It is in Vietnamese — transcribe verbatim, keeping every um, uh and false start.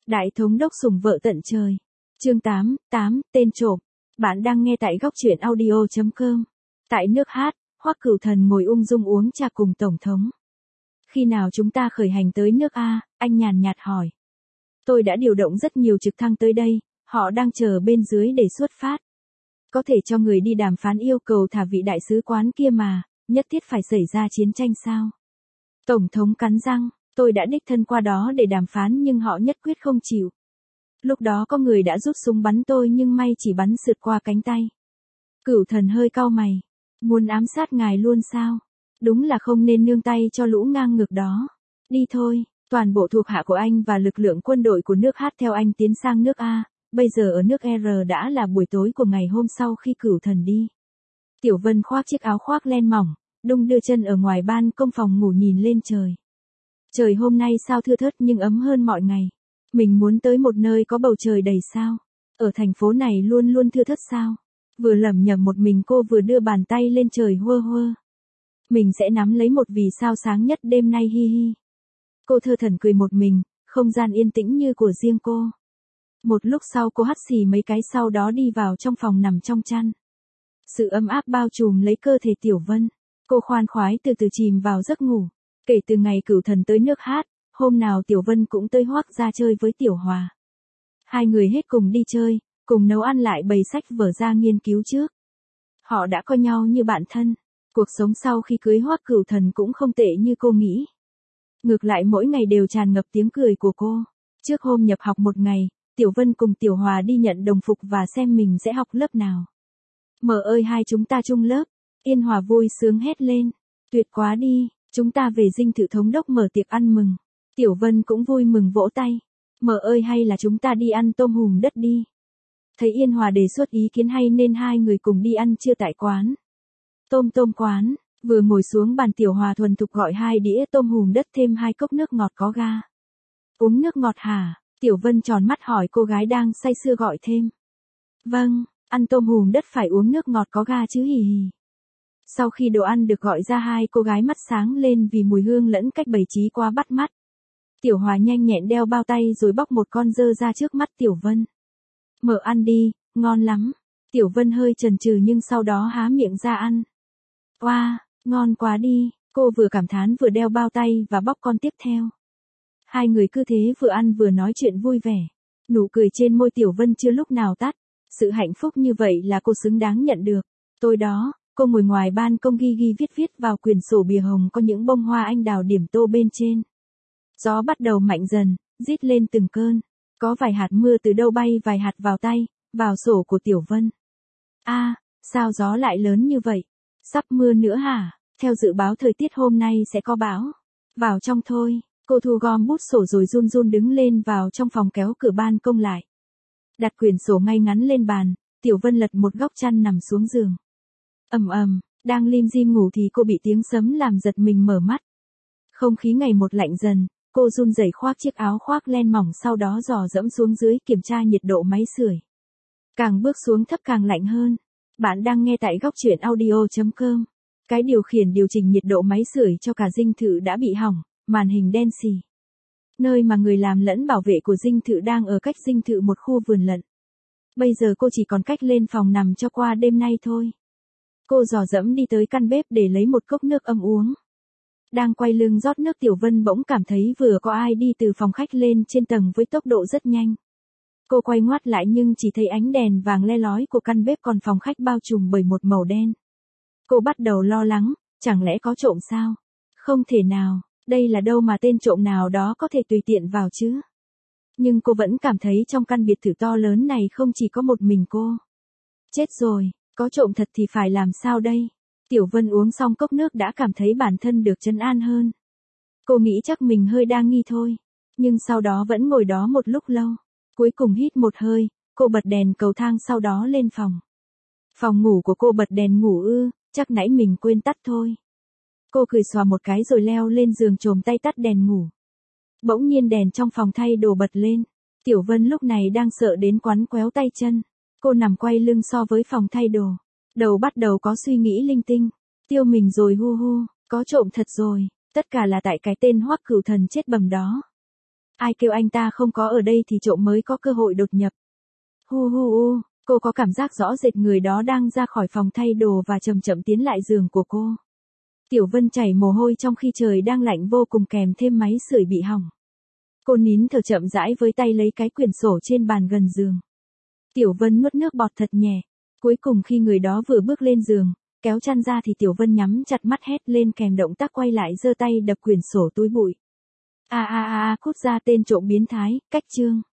Đại thống đốc sủng vợ tận trời. Chương tám, tám, tên trộm. Bạn đang nghe tại góc truyện audio chấm com. Tại nước Hát, Hoắc Cửu Thần ngồi ung dung uống trà cùng tổng thống. Khi nào chúng ta khởi hành tới nước A, anh nhàn nhạt hỏi. Tôi đã điều động rất nhiều trực thăng tới đây, họ đang chờ bên dưới để xuất phát. Có thể cho người đi đàm phán yêu cầu thả vị đại sứ quán kia mà, nhất thiết phải xảy ra chiến tranh sao? Tổng thống cắn răng, tôi đã đích thân qua đó để đàm phán nhưng họ nhất quyết không chịu. Lúc đó có người đã rút súng bắn tôi nhưng may chỉ bắn sượt qua cánh tay. Cửu Thần hơi cau mày. Muốn ám sát ngài luôn sao? Đúng là không nên nương tay cho lũ ngang ngược đó. Đi thôi, toàn bộ thuộc hạ của anh và lực lượng quân đội của nước Hát theo anh tiến sang nước A. Bây giờ ở nước R đã là buổi tối của ngày hôm sau khi Cửu Thần đi. Tiểu Vân khoác chiếc áo khoác len mỏng, đung đưa chân ở ngoài ban công phòng ngủ nhìn lên trời. Trời hôm nay sao thưa thớt nhưng ấm hơn mọi ngày. Mình muốn tới một nơi có bầu trời đầy sao. Ở thành phố này luôn luôn thưa thớt sao. Vừa lẩm nhẩm một mình cô vừa đưa bàn tay lên trời huơ huơ. Mình sẽ nắm lấy một vì sao sáng nhất đêm nay hi hi. Cô thơ thẩn cười một mình, không gian yên tĩnh như của riêng cô. Một lúc sau cô hắt xì mấy cái sau đó đi vào trong phòng nằm trong chăn. Sự ấm áp bao trùm lấy cơ thể Tiểu Vân. Cô khoan khoái từ từ chìm vào giấc ngủ. Kể từ ngày Cửu Thần tới nước Hát, hôm nào Tiểu Vân cũng tới Hoắc ra chơi với Tiểu Hòa. Hai người hết cùng đi chơi, cùng nấu ăn lại bày sách vở ra nghiên cứu trước. Họ đã coi nhau như bạn thân. Cuộc sống sau khi cưới Hoắc Cửu Thần cũng không tệ như cô nghĩ. Ngược lại mỗi ngày đều tràn ngập tiếng cười của cô. Trước hôm nhập học một ngày, Tiểu Vân cùng Tiểu Hòa đi nhận đồng phục và xem mình sẽ học lớp nào. Mợ ơi hai chúng ta chung lớp. Yên Hòa vui sướng hét lên. Tuyệt quá đi, chúng ta về dinh thự thống đốc mở tiệc ăn mừng. Tiểu Vân cũng vui mừng vỗ tay. Mợ ơi hay là chúng ta đi ăn tôm hùm đất đi. Thấy Yên Hòa đề xuất ý kiến hay nên hai người cùng đi ăn trưa tại quán. Tôm tôm quán, vừa ngồi xuống bàn Tiểu Hòa thuần thục gọi hai đĩa tôm hùm đất thêm hai cốc nước ngọt có ga. Uống nước ngọt hả? Tiểu Vân tròn mắt hỏi cô gái đang say sưa gọi thêm. Vâng, ăn tôm hùm đất phải uống nước ngọt có ga chứ hì hì. Sau khi đồ ăn được gọi ra hai cô gái mắt sáng lên vì mùi hương lẫn cách bày trí quá bắt mắt. Tiểu Hòa nhanh nhẹn đeo bao tay rồi bóc một con dơ ra trước mắt Tiểu Vân. Mở ăn đi, ngon lắm. Tiểu Vân hơi chần chừ nhưng sau đó há miệng ra ăn. Oa, wow, ngon quá đi, cô vừa cảm thán vừa đeo bao tay và bóc con tiếp theo. Hai người cứ thế vừa ăn vừa nói chuyện vui vẻ. Nụ cười trên môi Tiểu Vân chưa lúc nào tắt. Sự hạnh phúc như vậy là cô xứng đáng nhận được. Tối đó, cô ngồi ngoài ban công ghi ghi viết viết vào quyển sổ bìa hồng có những bông hoa anh đào điểm tô bên trên. Gió bắt đầu mạnh dần, rít lên từng cơn. Có vài hạt mưa từ đâu bay vài hạt vào tay, vào sổ của Tiểu Vân. A, à, sao gió lại lớn như vậy? Sắp mưa nữa hả? Theo dự báo thời tiết hôm nay sẽ có bão. Vào trong thôi, cô thu gom bút sổ rồi run run đứng lên vào trong phòng kéo cửa ban công lại. Đặt quyển sổ ngay ngắn lên bàn, Tiểu Vân lật một góc chăn nằm xuống giường. Ầm ầm, đang lim dim ngủ thì cô bị tiếng sấm làm giật mình mở mắt. Không khí ngày một lạnh dần, cô run rẩy khoác chiếc áo khoác len mỏng sau đó dò dẫm xuống dưới kiểm tra nhiệt độ máy sưởi. Càng bước xuống thấp càng lạnh hơn. Bạn đang nghe tại góc truyện audio chấm com. Cái điều khiển điều chỉnh nhiệt độ máy sưởi cho cả dinh thự đã bị hỏng, màn hình đen xì. Nơi mà người làm lẫn bảo vệ của dinh thự đang ở cách dinh thự một khu vườn lận. Bây giờ cô chỉ còn cách lên phòng nằm cho qua đêm nay thôi. Cô dò dẫm đi tới căn bếp để lấy một cốc nước ấm uống. Đang quay lưng rót nước Tiểu Vân bỗng cảm thấy vừa có ai đi từ phòng khách lên trên tầng với tốc độ rất nhanh. Cô quay ngoắt lại nhưng chỉ thấy ánh đèn vàng le lói của căn bếp còn phòng khách bao trùm bởi một màu đen. Cô bắt đầu lo lắng, chẳng lẽ có trộm sao? Không thể nào, đây là đâu mà tên trộm nào đó có thể tùy tiện vào chứ? Nhưng cô vẫn cảm thấy trong căn biệt thự to lớn này không chỉ có một mình cô. Chết rồi, có trộm thật thì phải làm sao đây? Tiểu Vân uống xong cốc nước đã cảm thấy bản thân được trấn an hơn. Cô nghĩ chắc mình hơi đa nghi thôi. Nhưng sau đó vẫn ngồi đó một lúc lâu. Cuối cùng hít một hơi, cô bật đèn cầu thang sau đó lên phòng. Phòng ngủ của cô bật đèn ngủ ư, chắc nãy mình quên tắt thôi. Cô cười xòa một cái rồi leo lên giường chồm tay tắt đèn ngủ. Bỗng nhiên đèn trong phòng thay đồ bật lên. Tiểu Vân lúc này đang sợ đến quắn quéo tay chân. Cô nằm quay lưng so với phòng thay đồ. Đầu bắt đầu có suy nghĩ linh tinh. Tiêu mình rồi hu hu, có trộm thật rồi. Tất cả là tại cái tên Hoắc Cửu Thần chết bầm đó. Ai kêu anh ta không có ở đây thì trộm mới có cơ hội đột nhập. Hu hu hu, cô có cảm giác rõ rệt người đó đang ra khỏi phòng thay đồ và chậm chậm tiến lại giường của cô. Tiểu Vân chảy mồ hôi trong khi trời đang lạnh vô cùng kèm thêm máy sưởi bị hỏng. Cô nín thở chậm rãi với tay lấy cái quyển sổ trên bàn gần giường. Tiểu Vân nuốt nước bọt thật nhẹ. Cuối cùng khi người đó vừa bước lên giường, kéo chăn ra thì Tiểu Vân nhắm chặt mắt hét lên kèm động tác quay lại giơ tay đập quyển sổ túi bụi. A a a a, cút ra tên trộm biến thái, cách chương.